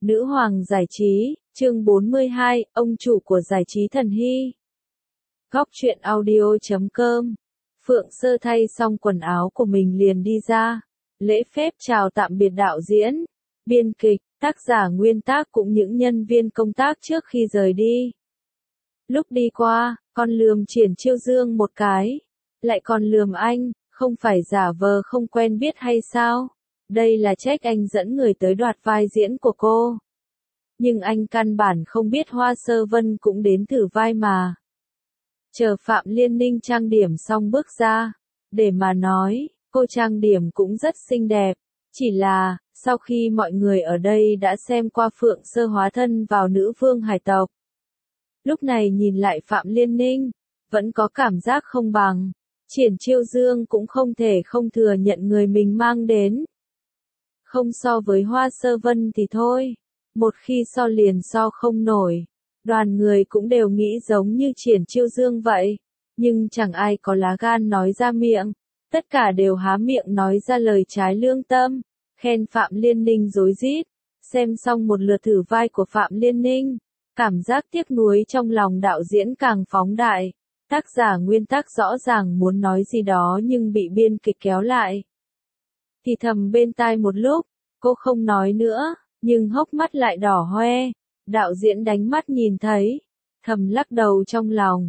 Nữ hoàng giải trí, chương 42, ông chủ của giải trí thần hy. Góc truyện audio.com. Phượng Sơ thay xong quần áo của mình liền đi ra. Lễ phép chào tạm biệt đạo diễn, biên kịch, tác giả nguyên tác cũng những nhân viên công tác trước khi rời đi. Lúc đi qua, con lườm Triển Chiêu Dương một cái. Lại còn lườm anh, không phải giả vờ không quen biết hay sao? Đây là trách anh dẫn người tới đoạt vai diễn của cô. Nhưng anh căn bản không biết Hoa Sơ Vân cũng đến thử vai mà. Chờ Phạm Liên Ninh trang điểm xong bước ra. Để mà nói, cô trang điểm cũng rất xinh đẹp. Chỉ là, sau khi mọi người ở đây đã xem qua Phượng Sơ hóa thân vào nữ vương hải tộc. Lúc này nhìn lại Phạm Liên Ninh, vẫn có cảm giác không bằng. Triển Chiêu Dương cũng không thể không thừa nhận người mình mang đến. Không so với Hoa Sơ Vân thì thôi. Một khi so liền so không nổi. Đoàn người cũng đều nghĩ giống như Triển Chiêu Dương vậy. Nhưng chẳng ai có lá gan nói ra miệng. Tất cả đều há miệng nói ra lời trái lương tâm. Khen Phạm Liên Ninh rối rít. Xem xong một lượt thử vai của Phạm Liên Ninh. Cảm giác tiếc nuối trong lòng đạo diễn càng phóng đại. Tác giả nguyên tác rõ ràng muốn nói gì đó nhưng bị biên kịch kéo lại. Thì thầm bên tai một lúc, cô không nói nữa, nhưng hốc mắt lại đỏ hoe. Đạo diễn đánh mắt nhìn thấy, thầm lắc đầu trong lòng.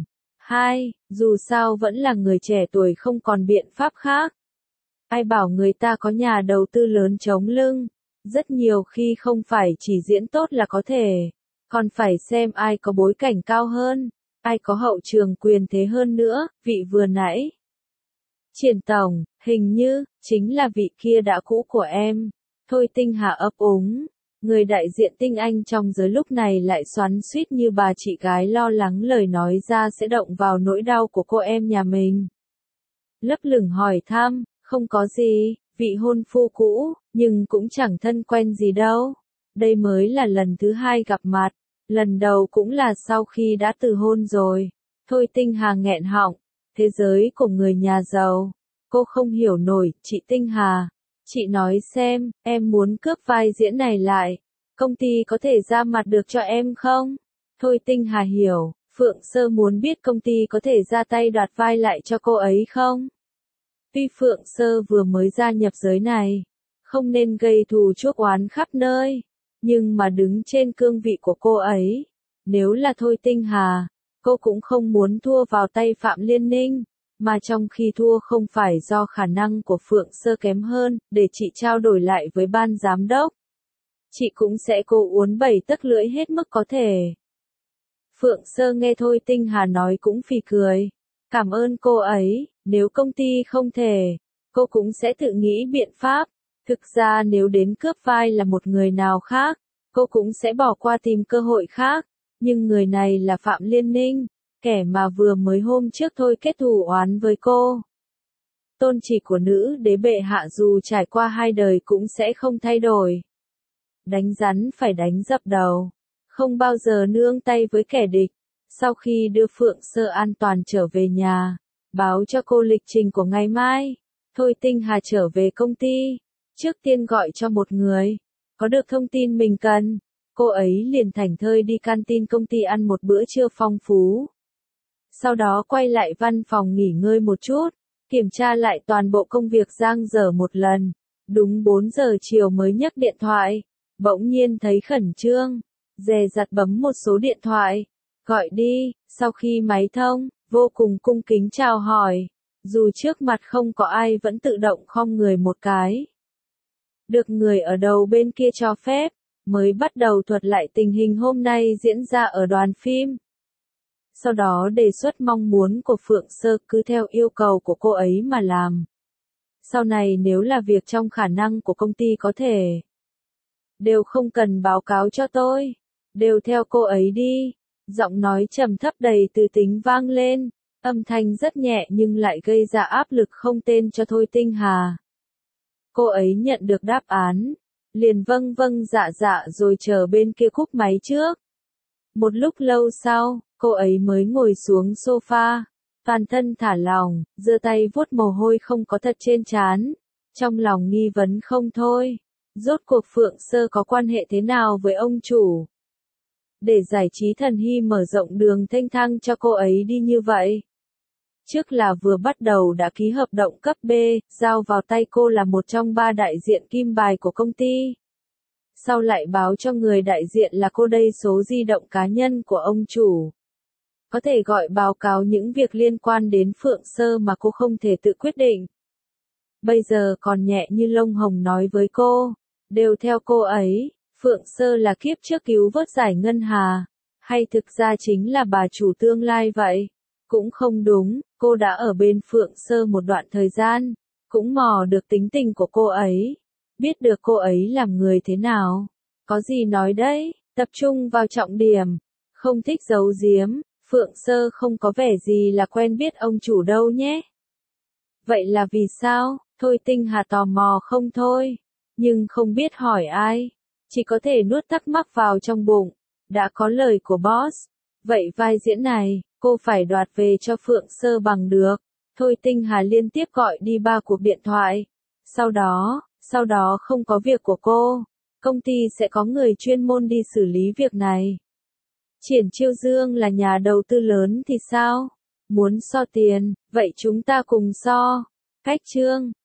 Dù sao vẫn là người trẻ tuổi không còn biện pháp khác. Ai bảo người ta có nhà đầu tư lớn chống lưng, rất nhiều khi không phải chỉ diễn tốt là có thể, còn phải xem ai có bối cảnh cao hơn. Ai có hậu trường quyền thế hơn nữa, vị vừa nãy. Triển tổng, hình như, chính là vị kia đã cũ của em. Thôi Tinh Hà ấp úng. Người đại diện Tinh Anh trong giới lúc này lại xoắn xuýt như bà chị gái lo lắng lời nói ra sẽ động vào nỗi đau của cô em nhà mình. Lấp lửng hỏi thăm, không có gì, vị hôn phu cũ, nhưng cũng chẳng thân quen gì đâu. Đây mới là lần thứ hai gặp mặt. Lần đầu cũng là sau khi đã từ hôn rồi. Thôi Tinh Hà nghẹn họng. Thế giới của người nhà giàu. Cô không hiểu nổi, chị Tinh Hà. Chị nói xem, em muốn cướp vai diễn này lại. Công ty có thể ra mặt được cho em không? Thôi Tinh Hà hiểu, Phượng Sơ muốn biết công ty có thể ra tay đoạt vai lại cho cô ấy không? Tuy Phượng Sơ vừa mới gia nhập giới này, không nên gây thù chuốc oán khắp nơi. Nhưng mà đứng trên cương vị của cô ấy, nếu là Thôi Tinh Hà, cô cũng không muốn thua vào tay Phạm Liên Ninh, mà trong khi thua không phải do khả năng của Phượng Sơ kém hơn, để chị trao đổi lại với ban giám đốc. Chị cũng sẽ cố uốn bảy tấc lưỡi hết mức có thể. Phượng Sơ nghe Thôi Tinh Hà nói cũng phì cười. Cảm ơn cô ấy, nếu công ty không thể, cô cũng sẽ tự nghĩ biện pháp. Thực ra nếu đến cướp vai là một người nào khác, cô cũng sẽ bỏ qua tìm cơ hội khác. Nhưng người này là Phạm Liên Ninh, kẻ mà vừa mới hôm trước thôi kết thù oán với cô. Tôn chỉ của nữ đế bệ hạ dù trải qua 2 đời cũng sẽ không thay đổi. Đánh rắn phải đánh dập đầu, không bao giờ nương tay với kẻ địch. Sau khi đưa Phượng Sơ an toàn trở về nhà, báo cho cô lịch trình của ngày mai, Thôi Tinh Hà trở về công ty. Trước tiên gọi cho một người, có được thông tin mình cần, cô ấy liền thảnh thơi đi canteen công ty ăn một bữa trưa phong phú. Sau đó quay lại văn phòng nghỉ ngơi một chút, kiểm tra lại toàn bộ công việc dang dở một lần. Đúng 4 giờ chiều mới nhấc điện thoại, bỗng nhiên thấy khẩn trương, dè dặt bấm một số điện thoại, gọi đi, sau khi máy thông, vô cùng cung kính chào hỏi, dù trước mặt không có ai vẫn tự động khom người một cái. Được người ở đầu bên kia cho phép, mới bắt đầu thuật lại tình hình hôm nay diễn ra ở đoàn phim. Sau đó đề xuất mong muốn của Phượng Sơ cứ theo yêu cầu của cô ấy mà làm. Sau này nếu là việc trong khả năng của công ty có thể, đều không cần báo cáo cho tôi, đều theo cô ấy đi. Giọng nói trầm thấp đầy từ tính vang lên, âm thanh rất nhẹ nhưng lại gây ra áp lực không tên cho Thôi Tinh Hà. Cô ấy nhận được đáp án, liền vâng vâng dạ dạ rồi chờ bên kia cúp máy trước. Một lúc lâu sau, cô ấy mới ngồi xuống sofa, toàn thân thả lỏng, giơ tay vuốt mồ hôi không có thật trên trán, trong lòng nghi vấn không thôi. Rốt cuộc Phượng Sơ có quan hệ thế nào với ông chủ? Để Giải Trí Thần Hy mở rộng đường thanh thang cho cô ấy đi như vậy. Trước là vừa bắt đầu đã ký hợp đồng cấp B, giao vào tay cô là một trong 3 đại diện kim bài của công ty. Sau lại báo cho người đại diện là cô đây số di động cá nhân của ông chủ. Có thể gọi báo cáo những việc liên quan đến Phượng Sơ mà cô không thể tự quyết định. Bây giờ còn nhẹ như lông hồng nói với cô, đều theo cô ấy, Phượng Sơ là kiếp trước cứu vớt Giải Ngân Hà, hay thực ra chính là bà chủ tương lai vậy? Cũng không đúng, cô đã ở bên Phượng Sơ một đoạn thời gian, cũng mò được tính tình của cô ấy, biết được cô ấy làm người thế nào. Có gì nói đấy, tập trung vào trọng điểm, không thích giấu giếm, Phượng Sơ không có vẻ gì là quen biết ông chủ đâu nhé. Vậy là vì sao? Thôi Tinh Hà tò mò không thôi, nhưng không biết hỏi ai, chỉ có thể nuốt thắc mắc vào trong bụng. Đã có lời của boss, vậy vai diễn này, cô phải đoạt về cho Phượng Sơ bằng được. Thôi Tinh Hà liên tiếp gọi đi 3 cuộc điện thoại. Sau đó không có việc của cô, công ty sẽ có người chuyên môn đi xử lý việc này. Triển Chiêu Dương là nhà đầu tư lớn thì sao? Muốn so tiền, vậy chúng ta cùng so. Cách chương